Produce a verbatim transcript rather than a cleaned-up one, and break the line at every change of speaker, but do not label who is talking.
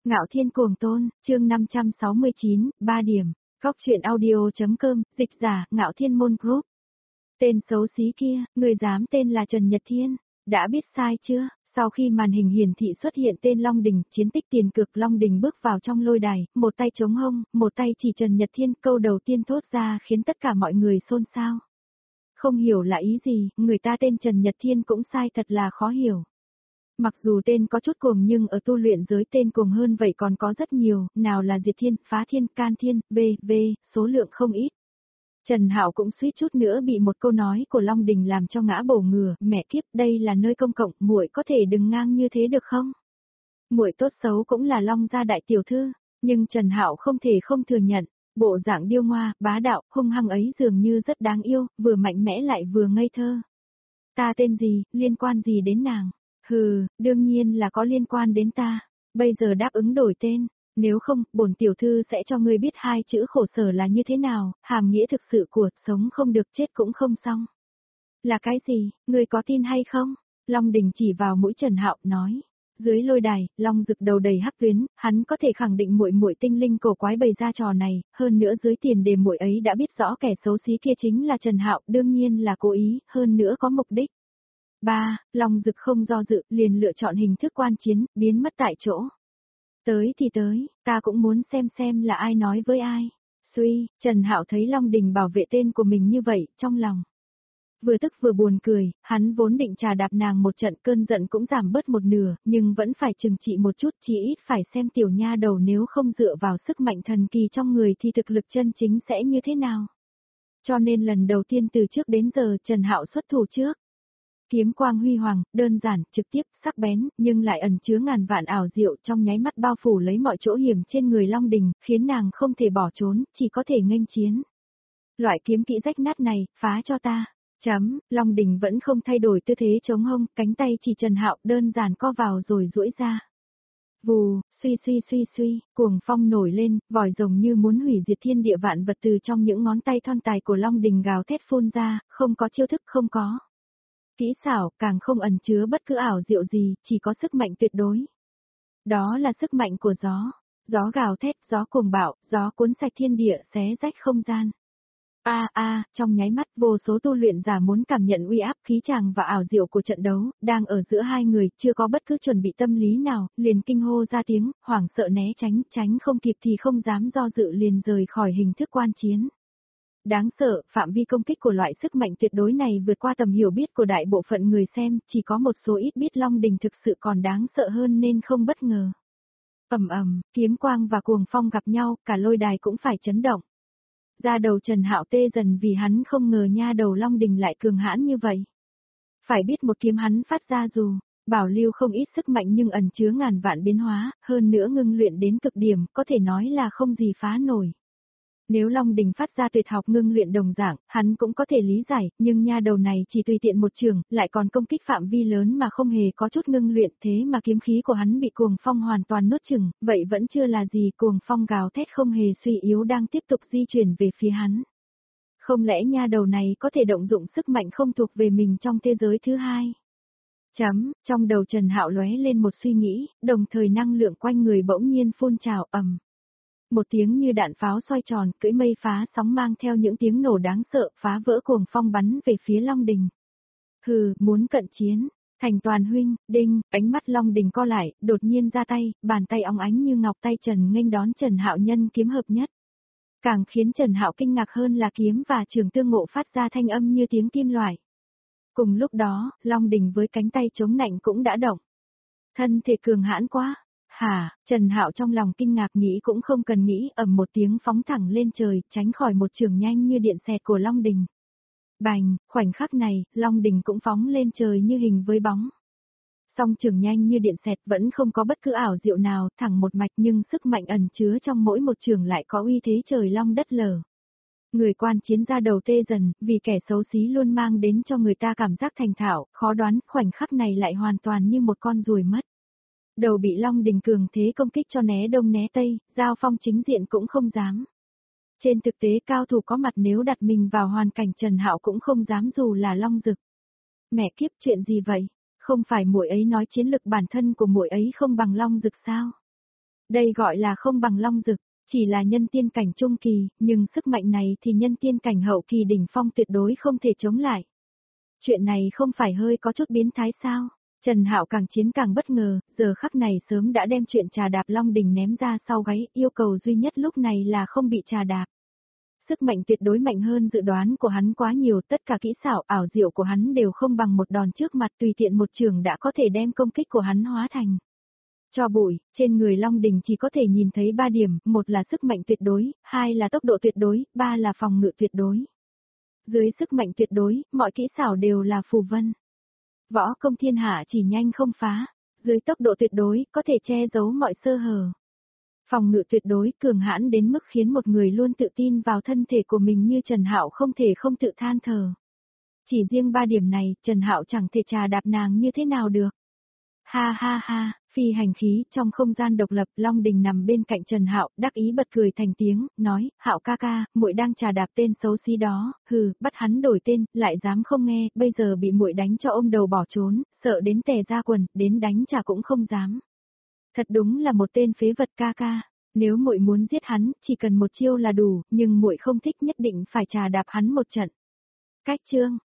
Ngạo Thiên Cuồng Tôn, chương năm trăm sáu mươi chín, ba điểm, góc truyện audio.com, dịch giả, Ngạo Thiên Môn Group. Tên xấu xí kia, người dám tên là Trần Nhật Thiên, đã biết sai chưa? Sau khi màn hình hiển thị xuất hiện tên Long Đình, chiến tích tiền cực Long Đình bước vào trong lôi đài, một tay chống hông, một tay chỉ Trần Nhật Thiên, câu đầu tiên thốt ra khiến tất cả mọi người xôn xao. Không hiểu là ý gì, người ta tên Trần Nhật Thiên cũng sai thật là khó hiểu. Mặc dù tên có chút cuồng nhưng ở tu luyện giới tên cuồng hơn vậy còn có rất nhiều, nào là Diệt Thiên, Phá Thiên, Can Thiên, vân vân, số lượng không ít. Trần Hạo cũng suýt chút nữa bị một câu nói của Long Đình làm cho ngã bổ ngửa, mẹ kiếp, đây là nơi công cộng, muội có thể đừng ngang như thế được không? Muội tốt xấu cũng là Long gia đại tiểu thư, nhưng Trần Hạo không thể không thừa nhận, bộ dạng điêu ngoa, bá đạo, hung hăng ấy dường như rất đáng yêu, vừa mạnh mẽ lại vừa ngây thơ. Ta tên gì, liên quan gì đến nàng? Hừ, đương nhiên là có liên quan đến ta. Bây giờ đáp ứng đổi tên, nếu không, bổn tiểu thư sẽ cho ngươi biết hai chữ khổ sở là như thế nào, hàm nghĩa thực sự của sống không được chết cũng không xong. Là cái gì, ngươi có tin hay không? Long Đình chỉ vào mũi Trần Hạo nói. Dưới lôi đài, Long Dực đầu đầy hắc tuyến, hắn có thể khẳng định muội muội tinh linh cổ quái bày ra trò này, hơn nữa dưới tiền đề muội ấy đã biết rõ kẻ xấu xí kia chính là Trần Hạo, đương nhiên là cố ý, hơn nữa có mục đích. Ba, Long Dực không do dự, liền lựa chọn hình thức quan chiến, biến mất tại chỗ. Tới thì tới, ta cũng muốn xem xem là ai nói với ai. Suy, Trần Hạo thấy Long Đình bảo vệ tên của mình như vậy, trong lòng. Vừa tức vừa buồn cười, hắn vốn định trà đạp nàng một trận, cơn giận cũng giảm bớt một nửa, nhưng vẫn phải trừng trị một chút, chỉ ít phải xem tiểu nha đầu nếu không dựa vào sức mạnh thần kỳ trong người thì thực lực chân chính sẽ như thế nào. Cho nên lần đầu tiên từ trước đến giờ Trần Hạo xuất thủ trước. Kiếm quang huy hoàng, đơn giản, trực tiếp, sắc bén, nhưng lại ẩn chứa ngàn vạn ảo diệu, trong nháy mắt bao phủ lấy mọi chỗ hiểm trên người Long Đình, khiến nàng không thể bỏ trốn, chỉ có thể nghênh chiến. Loại kiếm kỹ rách nát này, phá cho ta. Chấm, Long Đình vẫn không thay đổi tư thế chống hông, cánh tay chỉ Trần Hạo đơn giản co vào rồi duỗi ra. Vù, suy suy suy suy, cuồng phong nổi lên, vòi rồng như muốn hủy diệt thiên địa vạn vật từ trong những ngón tay thon dài của Long Đình gào thét phun ra, không có chiêu thức, không có kỹ xảo, càng không ẩn chứa bất cứ ảo diệu gì, chỉ có sức mạnh tuyệt đối. Đó là sức mạnh của gió. Gió gào thét, gió cuồng bạo, gió cuốn sạch thiên địa, xé rách không gian. A a, trong nháy mắt vô số tu luyện giả muốn cảm nhận uy áp khí tràng và ảo diệu của trận đấu, đang ở giữa hai người, chưa có bất cứ chuẩn bị tâm lý nào, liền kinh hô ra tiếng, hoảng sợ né tránh, tránh không kịp thì không dám do dự liền rời khỏi hình thức quan chiến. Đáng sợ, phạm vi công kích của loại sức mạnh tuyệt đối này vượt qua tầm hiểu biết của đại bộ phận người xem, chỉ có một số ít biết Long Đình thực sự còn đáng sợ hơn nên không bất ngờ. Ầm ầm, kiếm quang và cuồng phong gặp nhau, cả lôi đài cũng phải chấn động. Da đầu Trần Hạo tê dần vì hắn không ngờ nha đầu Long Đình lại cường hãn như vậy. Phải biết một kiếm hắn phát ra dù bảo lưu không ít sức mạnh nhưng ẩn chứa ngàn vạn biến hóa, hơn nữa ngưng luyện đến cực điểm, có thể nói là không gì phá nổi. Nếu Long Đình phát ra tuyệt học ngưng luyện đồng dạng, hắn cũng có thể lý giải, nhưng nha đầu này chỉ tùy tiện một trường, lại còn công kích phạm vi lớn mà không hề có chút ngưng luyện, thế mà kiếm khí của hắn bị cuồng phong hoàn toàn nuốt chửng, vậy vẫn chưa là gì, cuồng phong gào thét không hề suy yếu đang tiếp tục di chuyển về phía hắn. Không lẽ nha đầu này có thể động dụng sức mạnh không thuộc về mình trong thế giới thứ hai? Chấm, trong đầu Trần Hạo lóe lên một suy nghĩ, đồng thời năng lượng quanh người bỗng nhiên phun trào ầm. Một tiếng như đạn pháo xoay tròn, cưỡi mây phá sóng mang theo những tiếng nổ đáng sợ, phá vỡ cuồng phong bắn về phía Long Đình. Hừ, muốn cận chiến. Thành Toàn huynh, đinh, ánh mắt Long Đình co lại, đột nhiên ra tay, bàn tay óng ánh như ngọc tay Trần nghênh đón Trần Hạo nhân kiếm hợp nhất. Càng khiến Trần Hạo kinh ngạc hơn là kiếm và trường tương ngộ phát ra thanh âm như tiếng kim loại. Cùng lúc đó, Long Đình với cánh tay chống nạnh cũng đã động. Thân thể cường hãn quá. Hả, Trần Hạo trong lòng kinh ngạc nghĩ cũng không cần nghĩ, ầm một tiếng phóng thẳng lên trời, tránh khỏi một trường nhanh như điện xẹt của Long Đình. Bành, khoảnh khắc này, Long Đình cũng phóng lên trời như hình với bóng. Song trường nhanh như điện xẹt vẫn không có bất cứ ảo diệu nào, thẳng một mạch nhưng sức mạnh ẩn chứa trong mỗi một trường lại có uy thế trời long đất lở. Người quan chiến ra đầu tê dần, vì kẻ xấu xí luôn mang đến cho người ta cảm giác thành thạo, khó đoán, khoảnh khắc này lại hoàn toàn như một con ruồi mất. Đầu bị Long Đình cường thế công kích cho né đông né tây, giao phong chính diện cũng không dám. Trên thực tế cao thủ có mặt nếu đặt mình vào hoàn cảnh Trần Hạo cũng không dám dù là Long Dực. Mẹ kiếp, chuyện gì vậy? Không phải muội ấy nói chiến lực bản thân của muội ấy không bằng Long Dực sao? Đây gọi là không bằng Long Dực, chỉ là nhân tiên cảnh trung kỳ, nhưng sức mạnh này thì nhân tiên cảnh hậu kỳ đỉnh phong tuyệt đối không thể chống lại. Chuyện này không phải hơi có chút biến thái sao? Trần Hạo càng chiến càng bất ngờ, giờ khắc này sớm đã đem chuyện trà đạp Long Đình ném ra sau gáy, yêu cầu duy nhất lúc này là không bị trà đạp. Sức mạnh tuyệt đối mạnh hơn dự đoán của hắn quá nhiều, tất cả kỹ xảo ảo diệu của hắn đều không bằng một đòn trước mặt, tùy tiện một trường đã có thể đem công kích của hắn hóa thành cho bụi. Trên người Long Đình chỉ có thể nhìn thấy ba điểm, một là sức mạnh tuyệt đối, hai là tốc độ tuyệt đối, ba là phòng ngự tuyệt đối. Dưới sức mạnh tuyệt đối, mọi kỹ xảo đều là phù vân. Võ công thiên hạ chỉ nhanh không phá, dưới tốc độ tuyệt đối, có thể che giấu mọi sơ hở. Phòng ngự tuyệt đối, cường hãn đến mức khiến một người luôn tự tin vào thân thể của mình như Trần Hạo không thể không tự than thở. Chỉ riêng ba điểm này, Trần Hạo chẳng thể trà đạp nàng như thế nào được. Ha ha ha, phi hành khí, trong không gian độc lập, Long Đình nằm bên cạnh Trần Hạo, đắc ý bật cười thành tiếng, nói, Hạo ca ca, muội đang trà đạp tên xấu xí đó, hừ, bắt hắn đổi tên, lại dám không nghe, bây giờ bị muội đánh cho ôm đầu bỏ trốn, sợ đến tè ra quần, đến đánh trả cũng không dám. Thật đúng là một tên phế vật ca ca, nếu muội muốn giết hắn, chỉ cần một chiêu là đủ, nhưng muội không thích, nhất định phải trà đạp hắn một trận. Cách chương